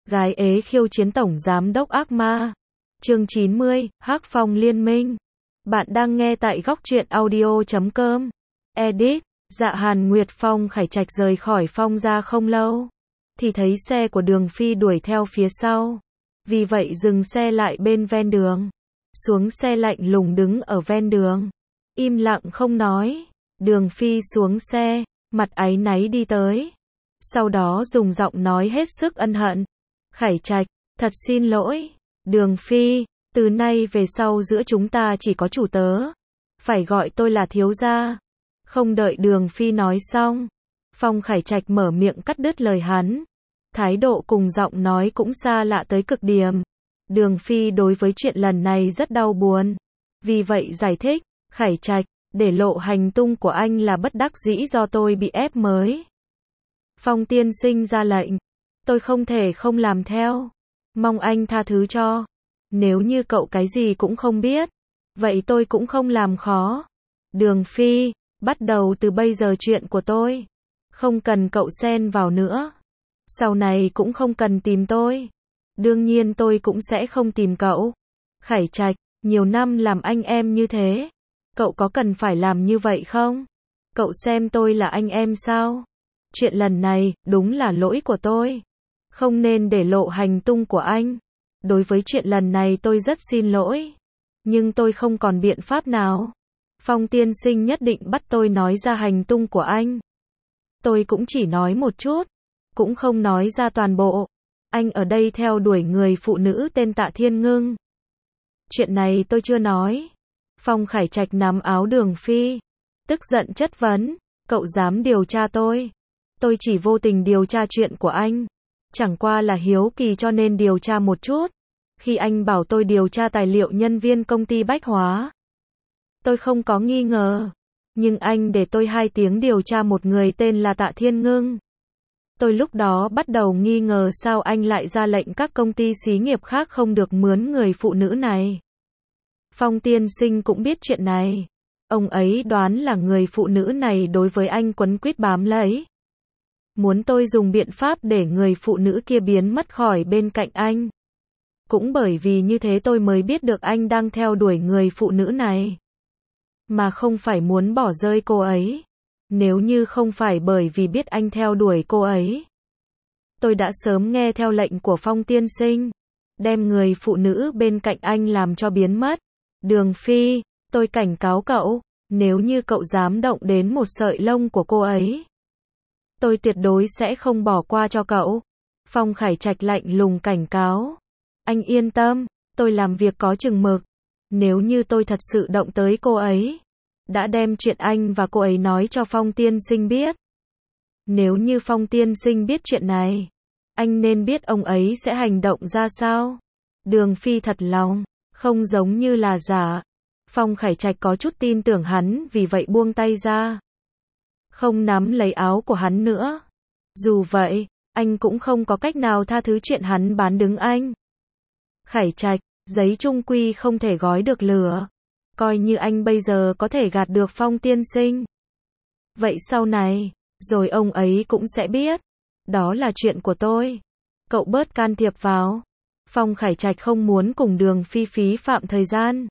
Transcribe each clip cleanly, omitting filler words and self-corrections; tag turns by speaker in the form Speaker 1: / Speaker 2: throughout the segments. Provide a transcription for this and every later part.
Speaker 1: Gái ế khiêu chiến tổng giám đốc ác ma. Chương 90, Hắc Phong Liên Minh. Bạn đang nghe tại góc truyện audio.com. Edit. Dạ Hàn Nguyệt Phong Khải Trạch rời khỏi Phong ra không lâu, thì thấy xe của Đường Phi đuổi theo phía sau. Vì vậy dừng xe lại bên ven đường. Xuống xe lạnh lùng đứng ở ven đường. Im lặng không nói. Đường Phi xuống xe, mặt áy náy đi tới. Sau đó dùng giọng nói hết sức ân hận. Khải Trạch, thật xin lỗi. Đường Phi, từ nay về sau giữa chúng ta chỉ có chủ tớ. Phải gọi tôi là thiếu gia. Không đợi Đường Phi nói xong, Phong Khải Trạch mở miệng cắt đứt lời hắn. Thái độ cùng giọng nói cũng xa lạ tới cực điểm. Đường Phi đối với chuyện lần này rất đau buồn. Vì vậy giải thích, Khải Trạch, để lộ hành tung của anh là bất đắc dĩ do tôi bị ép mới. Phong tiên sinh ra lệnh, tôi không thể không làm theo. Mong anh tha thứ cho. Nếu như cậu cái gì cũng không biết, vậy tôi cũng không làm khó. Đường Phi, bắt đầu từ bây giờ chuyện của tôi không cần cậu xen vào nữa. Sau này cũng không cần tìm tôi. Đương nhiên tôi cũng sẽ không tìm cậu. Khải Trạch, nhiều năm làm anh em như thế, cậu có cần phải làm như vậy không? Cậu xem tôi là anh em sao? Chuyện lần này, đúng là lỗi của tôi. Không nên để lộ hành tung của anh. Đối với chuyện lần này tôi rất xin lỗi. Nhưng tôi không còn biện pháp nào. Phong tiên sinh nhất định bắt tôi nói ra hành tung của anh. Tôi cũng chỉ nói một chút, cũng không nói ra toàn bộ. Anh ở đây theo đuổi người phụ nữ tên Tạ Thiên Ngưng. Chuyện này tôi chưa nói. Phong Khải Trạch nắm áo Đường Phi, tức giận chất vấn, cậu dám điều tra tôi? Tôi chỉ vô tình điều tra chuyện của anh. Chẳng qua là hiếu kỳ cho nên điều tra một chút. Khi anh bảo tôi điều tra tài liệu nhân viên công ty Bách Hóa, tôi không có nghi ngờ. Nhưng anh để tôi 2 tiếng điều tra một người tên là Tạ Thiên Ngưng. Tôi lúc đó bắt đầu nghi ngờ sao anh lại ra lệnh các công ty xí nghiệp khác không được mướn người phụ nữ này. Phong tiên sinh cũng biết chuyện này. Ông ấy đoán là người phụ nữ này đối với anh quấn quýt bám lấy. Muốn tôi dùng biện pháp để người phụ nữ kia biến mất khỏi bên cạnh anh. Cũng bởi vì như thế tôi mới biết được anh đang theo đuổi người phụ nữ này, mà không phải muốn bỏ rơi cô ấy. Nếu như không phải bởi vì biết anh theo đuổi cô ấy, tôi đã sớm nghe theo lệnh của Phong tiên sinh, đem người phụ nữ bên cạnh anh làm cho biến mất. Đường Phi, tôi cảnh cáo cậu, nếu như cậu dám động đến một sợi lông của cô ấy, tôi tuyệt đối sẽ không bỏ qua cho cậu. Phong Khải Trạch lạnh lùng cảnh cáo. Anh yên tâm, tôi làm việc có chừng mực. Nếu như tôi thật sự động tới cô ấy, đã đem chuyện anh và cô ấy nói cho Phong tiên sinh biết. Nếu như Phong tiên sinh biết chuyện này, anh nên biết ông ấy sẽ hành động ra sao. Đường Phi thật lòng, không giống như là giả. Phong Khải Trạch có chút tin tưởng hắn, vì vậy buông tay ra, không nắm lấy áo của hắn nữa. Dù vậy, anh cũng không có cách nào tha thứ chuyện hắn bán đứng anh. Khải Trạch, giấy chung quy không thể gói được lửa. Coi như anh bây giờ có thể gạt được Phong tiên sinh, vậy sau này, rồi ông ấy cũng sẽ biết. Đó là chuyện của tôi. Cậu bớt can thiệp vào. Phong Khải Trạch không muốn cùng Đường Phi phí phạm thời gian.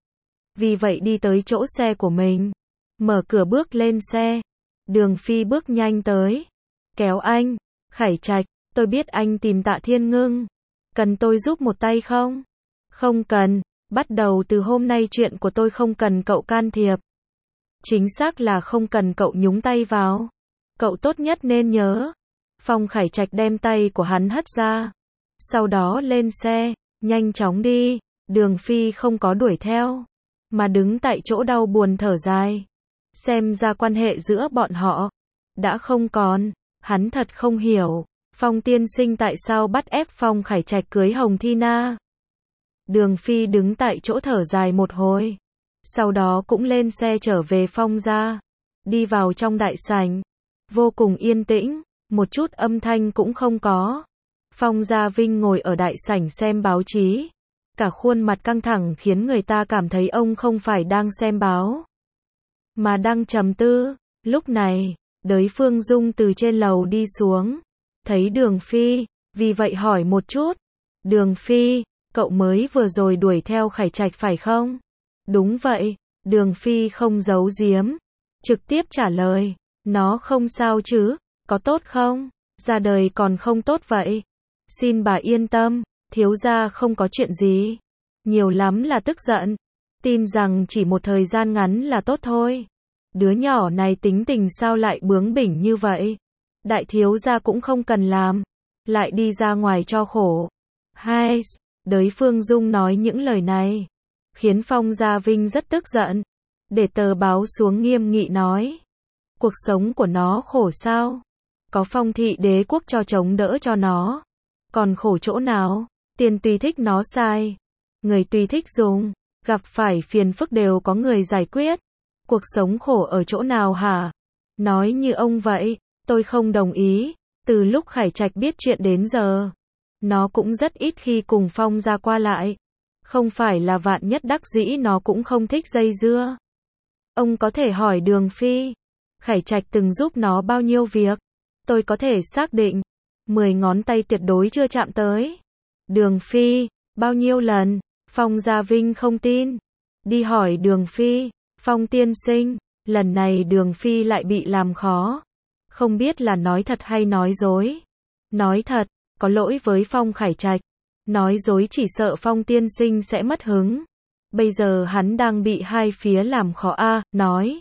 Speaker 1: Vì vậy đi tới chỗ xe của mình, mở cửa bước lên xe. Đường Phi bước nhanh tới, kéo anh. Khải Trạch, tôi biết anh tìm Tạ Thiên Ngưng. Cần tôi giúp một tay không? Không cần. Bắt đầu từ hôm nay chuyện của tôi không cần cậu can thiệp. Chính xác là không cần cậu nhúng tay vào. Cậu tốt nhất nên nhớ. Phong Khải Trạch đem tay của hắn hất ra. Sau đó lên xe, nhanh chóng đi. Đường Phi không có đuổi theo, mà đứng tại chỗ đau buồn thở dài. Xem ra quan hệ giữa bọn họ đã không còn. Hắn thật không hiểu, Phong tiên sinh tại sao bắt ép Phong Khải Trạch cưới Hồng Thi Na. Đường Phi đứng tại chỗ thở dài một hồi, sau đó cũng lên xe trở về Phong gia. Đi vào trong đại sảnh, vô cùng yên tĩnh, một chút âm thanh cũng không có. Phong Gia Vinh ngồi ở đại sảnh xem báo chí, cả khuôn mặt căng thẳng khiến người ta cảm thấy ông không phải đang xem báo, mà đang trầm tư. Lúc này, Đới Phương Dung từ trên lầu đi xuống, thấy Đường Phi, vì vậy hỏi một chút. Đường Phi, cậu mới vừa rồi đuổi theo Khải Trạch phải không? Đúng vậy, Đường Phi không giấu giếm, trực tiếp trả lời. Nó không sao chứ, có tốt không? Ra đời còn không tốt vậy. Xin bà yên tâm, thiếu gia không có chuyện gì. Nhiều lắm là tức giận. Tin rằng chỉ một thời gian ngắn là tốt thôi. Đứa nhỏ này tính tình sao lại bướng bỉnh như vậy? Đại thiếu gia cũng không cần làm, lại đi ra ngoài cho khổ. Hai, Đới Phương Dung nói những lời này, khiến Phong Gia Vinh rất tức giận. Để tờ báo xuống nghiêm nghị nói. Cuộc sống của nó khổ sao? Có Phong thị đế quốc cho chống đỡ cho nó. Còn khổ chỗ nào? Tiền tùy thích nó sai. Người tùy thích dùng. Gặp phải phiền phức đều có người giải quyết. Cuộc sống khổ ở chỗ nào hả? Nói như ông vậy, tôi không đồng ý. Từ lúc Khải Trạch biết chuyện đến giờ, nó cũng rất ít khi cùng Phong gia qua lại. Không phải là vạn nhất đắc dĩ nó cũng không thích dây dưa. Ông có thể hỏi Đường Phi, Khải Trạch từng giúp nó bao nhiêu việc. Tôi có thể xác định, 10 ngón tay tuyệt đối chưa chạm tới. Đường Phi, bao nhiêu lần? Phong Gia Vinh không tin. Đi hỏi Đường Phi, Phong tiên sinh, lần này Đường Phi lại bị làm khó. Không biết là nói thật hay nói dối. Nói thật, có lỗi với Phong Khải Trạch. Nói dối chỉ sợ Phong tiên sinh sẽ mất hứng. Bây giờ hắn đang bị hai phía làm khó nói.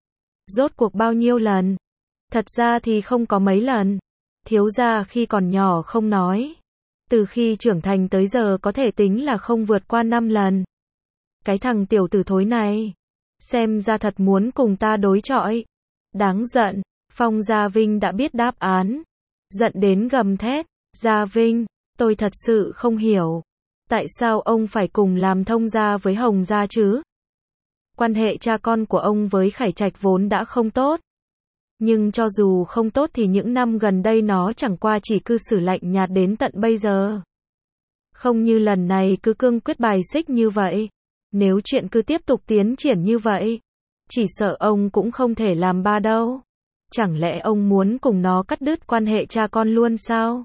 Speaker 1: Rốt cuộc bao nhiêu lần? Thật ra thì không có mấy lần. Thiếu gia khi còn nhỏ không nói. Từ khi trưởng thành tới giờ có thể tính là không vượt qua 5 lần. Cái thằng tiểu tử thối này, xem ra thật muốn cùng ta đối chọi. Đáng giận, Phong Gia Vinh đã biết đáp án. Giận đến gầm thét, Gia Vinh, tôi thật sự không hiểu. Tại sao ông phải cùng làm thông gia với Hồng gia chứ? Quan hệ cha con của ông với Khải Trạch vốn đã không tốt. Nhưng cho dù không tốt thì những năm gần đây nó chẳng qua chỉ cư xử lạnh nhạt đến tận bây giờ. Không như lần này cứ cương quyết bài xích như vậy. Nếu chuyện cứ tiếp tục tiến triển như vậy, chỉ sợ ông cũng không thể làm ba đâu. Chẳng lẽ ông muốn cùng nó cắt đứt quan hệ cha con luôn sao?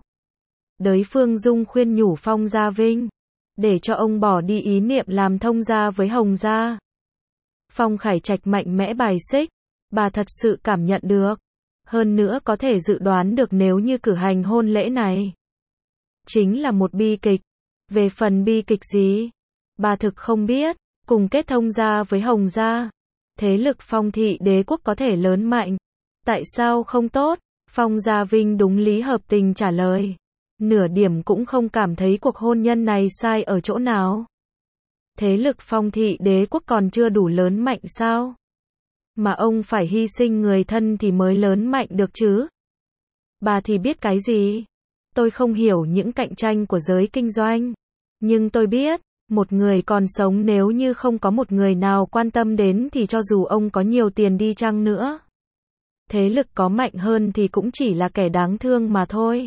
Speaker 1: Đới Phương Dung khuyên nhủ Phong Gia Vinh, để cho ông bỏ đi ý niệm làm thông gia với Hồng gia. Phong Khải Trạch mạnh mẽ bài xích, bà thật sự cảm nhận được. Hơn nữa có thể dự đoán được nếu như cử hành hôn lễ này, chính là một bi kịch. Về phần bi kịch gì, bà thực không biết. Cùng kết thông gia với Hồng gia, thế lực Phong thị đế quốc có thể lớn mạnh. Tại sao không tốt? Phong Gia Vinh đúng lý hợp tình trả lời. Nửa điểm cũng không cảm thấy cuộc hôn nhân này sai ở chỗ nào. Thế lực Phong thị đế quốc còn chưa đủ lớn mạnh sao? Mà ông phải hy sinh người thân thì mới lớn mạnh được chứ. Bà thì biết cái gì? Tôi không hiểu những cạnh tranh của giới kinh doanh. Nhưng tôi biết, một người còn sống nếu như không có một người nào quan tâm đến thì cho dù ông có nhiều tiền đi chăng nữa, thế lực có mạnh hơn thì cũng chỉ là kẻ đáng thương mà thôi.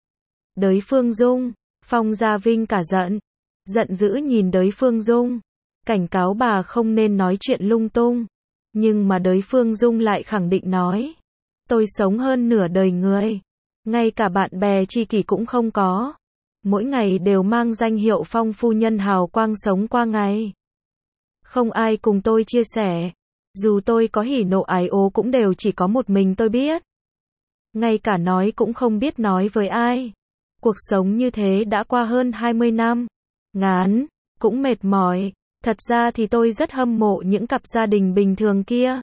Speaker 1: Đới Phương Dung, Phong Gia Vinh cả giận. Giận dữ nhìn Đới Phương Dung, cảnh cáo bà không nên nói chuyện lung tung. Nhưng mà Đới Phương Dung lại khẳng định nói. Tôi sống hơn nửa đời người. Ngay cả bạn bè tri kỷ cũng không có. Mỗi ngày đều mang danh hiệu Phong phu nhân hào quang sống qua ngày. Không ai cùng tôi chia sẻ. Dù tôi có hỉ nộ ái ố cũng đều chỉ có một mình tôi biết. Ngay cả nói cũng không biết nói với ai. Cuộc sống như thế đã qua hơn 20 năm. Ngán, cũng mệt mỏi. Thật ra thì tôi rất hâm mộ những cặp gia đình bình thường kia.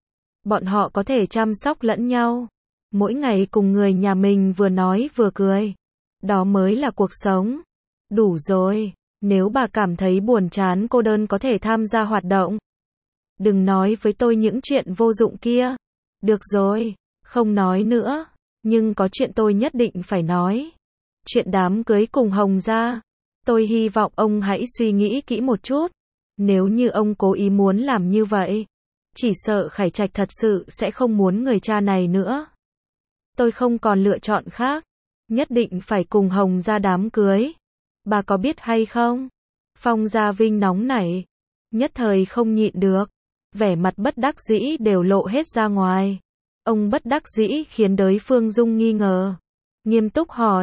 Speaker 1: Bọn họ có thể chăm sóc lẫn nhau. Mỗi ngày cùng người nhà mình vừa nói vừa cười. Đó mới là cuộc sống. Đủ rồi. Nếu bà cảm thấy buồn chán cô đơn có thể tham gia hoạt động. Đừng nói với tôi những chuyện vô dụng kia. Được rồi, không nói nữa. Nhưng có chuyện tôi nhất định phải nói. Chuyện đám cưới cùng Hồng gia. Tôi hy vọng ông hãy suy nghĩ kỹ một chút. Nếu như ông cố ý muốn làm như vậy, chỉ sợ Khải Trạch thật sự sẽ không muốn người cha này nữa. Tôi không còn lựa chọn khác. Nhất định phải cùng Hồng gia đám cưới. Bà có biết hay không? Phong Gia Vinh nóng nảy. Nhất thời không nhịn được. Vẻ mặt bất đắc dĩ đều lộ hết ra ngoài. Ông bất đắc dĩ khiến Đới Phương Dung nghi ngờ. Nghiêm túc hỏi.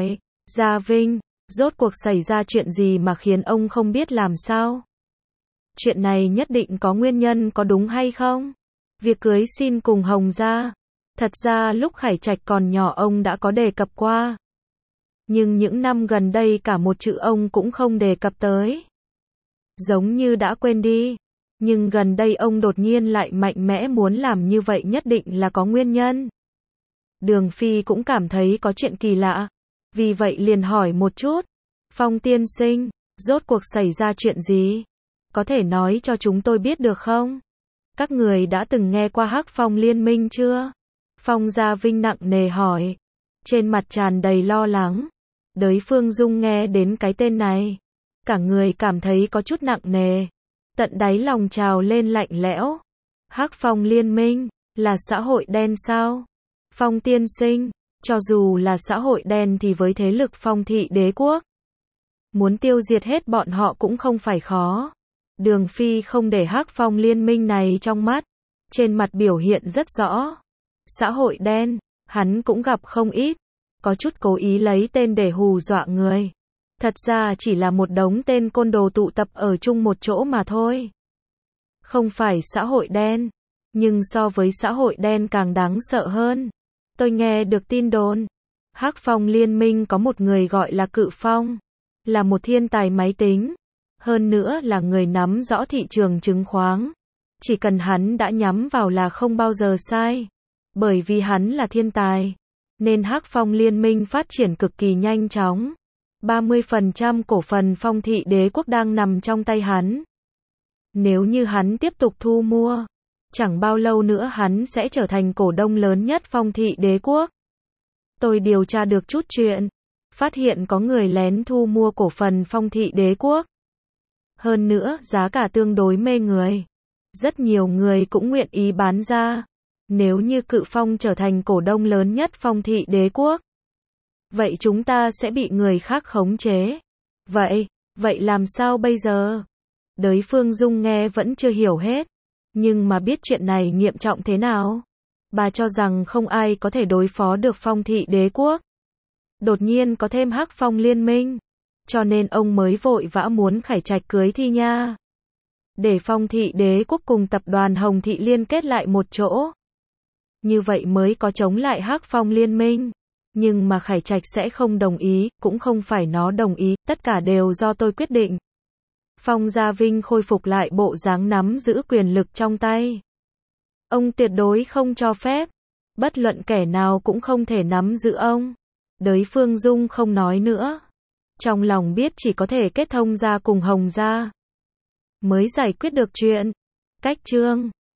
Speaker 1: Gia Vinh, rốt cuộc xảy ra chuyện gì mà khiến ông không biết làm sao? Chuyện này nhất định có nguyên nhân có đúng hay không? Việc cưới xin cùng Hồng Gia. Thật ra lúc Khải Trạch còn nhỏ ông đã có đề cập qua. Nhưng những năm gần đây cả một chữ ông cũng không đề cập tới. Giống như đã quên đi. Nhưng gần đây ông đột nhiên lại mạnh mẽ muốn làm như vậy, nhất định là có nguyên nhân. Đường Phi cũng cảm thấy có chuyện kỳ lạ. Vì vậy liền hỏi một chút. Phong tiên sinh, rốt cuộc xảy ra chuyện gì? Có thể nói cho chúng tôi biết được không? Các người đã từng nghe qua Hắc Phong Liên Minh chưa? Phong Gia Vinh nặng nề hỏi. Trên mặt tràn đầy lo lắng. Đới Phương Dung nghe đến cái tên này. Cả người cảm thấy có chút nặng nề. Tận đáy lòng trào lên lạnh lẽo. Hắc Phong Liên Minh, là xã hội đen sao? Phong tiên sinh, cho dù là xã hội đen thì với thế lực Phong thị đế quốc, muốn tiêu diệt hết bọn họ cũng không phải khó. Đường Phi không để Hắc Phong Liên Minh này trong mắt. Trên mặt biểu hiện rất rõ. Xã hội đen, hắn cũng gặp không ít. Có chút cố ý lấy tên để hù dọa người. Thật ra chỉ là một đống tên côn đồ tụ tập ở chung một chỗ mà thôi. Không phải xã hội đen. Nhưng so với xã hội đen càng đáng sợ hơn. Tôi nghe được tin đồn. Hắc Phong Liên Minh có một người gọi là Cự Phong. Là một thiên tài máy tính. Hơn nữa là người nắm rõ thị trường chứng khoán. Chỉ cần hắn đã nhắm vào là không bao giờ sai. Bởi vì hắn là thiên tài. Nên Hắc Phong Liên Minh phát triển cực kỳ nhanh chóng. 30% cổ phần Phong thị đế quốc đang nằm trong tay hắn. Nếu như hắn tiếp tục thu mua, chẳng bao lâu nữa hắn sẽ trở thành cổ đông lớn nhất Phong thị đế quốc. Tôi điều tra được chút chuyện. Phát hiện có người lén thu mua cổ phần Phong thị đế quốc. Hơn nữa, giá cả tương đối mê người. Rất nhiều người cũng nguyện ý bán ra. Nếu như Cự Phong trở thành cổ đông lớn nhất Phong thị đế quốc, vậy chúng ta sẽ bị người khác khống chế. Vậy làm sao bây giờ? Đới Phương Dung nghe vẫn chưa hiểu hết. Nhưng mà biết chuyện này nghiêm trọng thế nào. Bà cho rằng không ai có thể đối phó được Phong thị đế quốc. Đột nhiên có thêm Hắc Phong Liên Minh. Cho nên ông mới vội vã muốn Khải Trạch cưới Thi Nha. Để Phong thị đế quốc cùng tập đoàn Hồng thị liên kết lại một chỗ. Như vậy mới có chống lại Hắc Phong Liên Minh. Nhưng mà Khải Trạch sẽ không đồng ý, cũng không phải nó đồng ý, tất cả đều do tôi quyết định. Phong Gia Vinh khôi phục lại bộ dáng nắm giữ quyền lực trong tay. Ông tuyệt đối không cho phép. Bất luận kẻ nào cũng không thể nắm giữ ông. Đới Phương Dung không nói nữa. Trong lòng biết chỉ có thể kết thông gia cùng Hồng Gia mới giải quyết được chuyện. Cách chương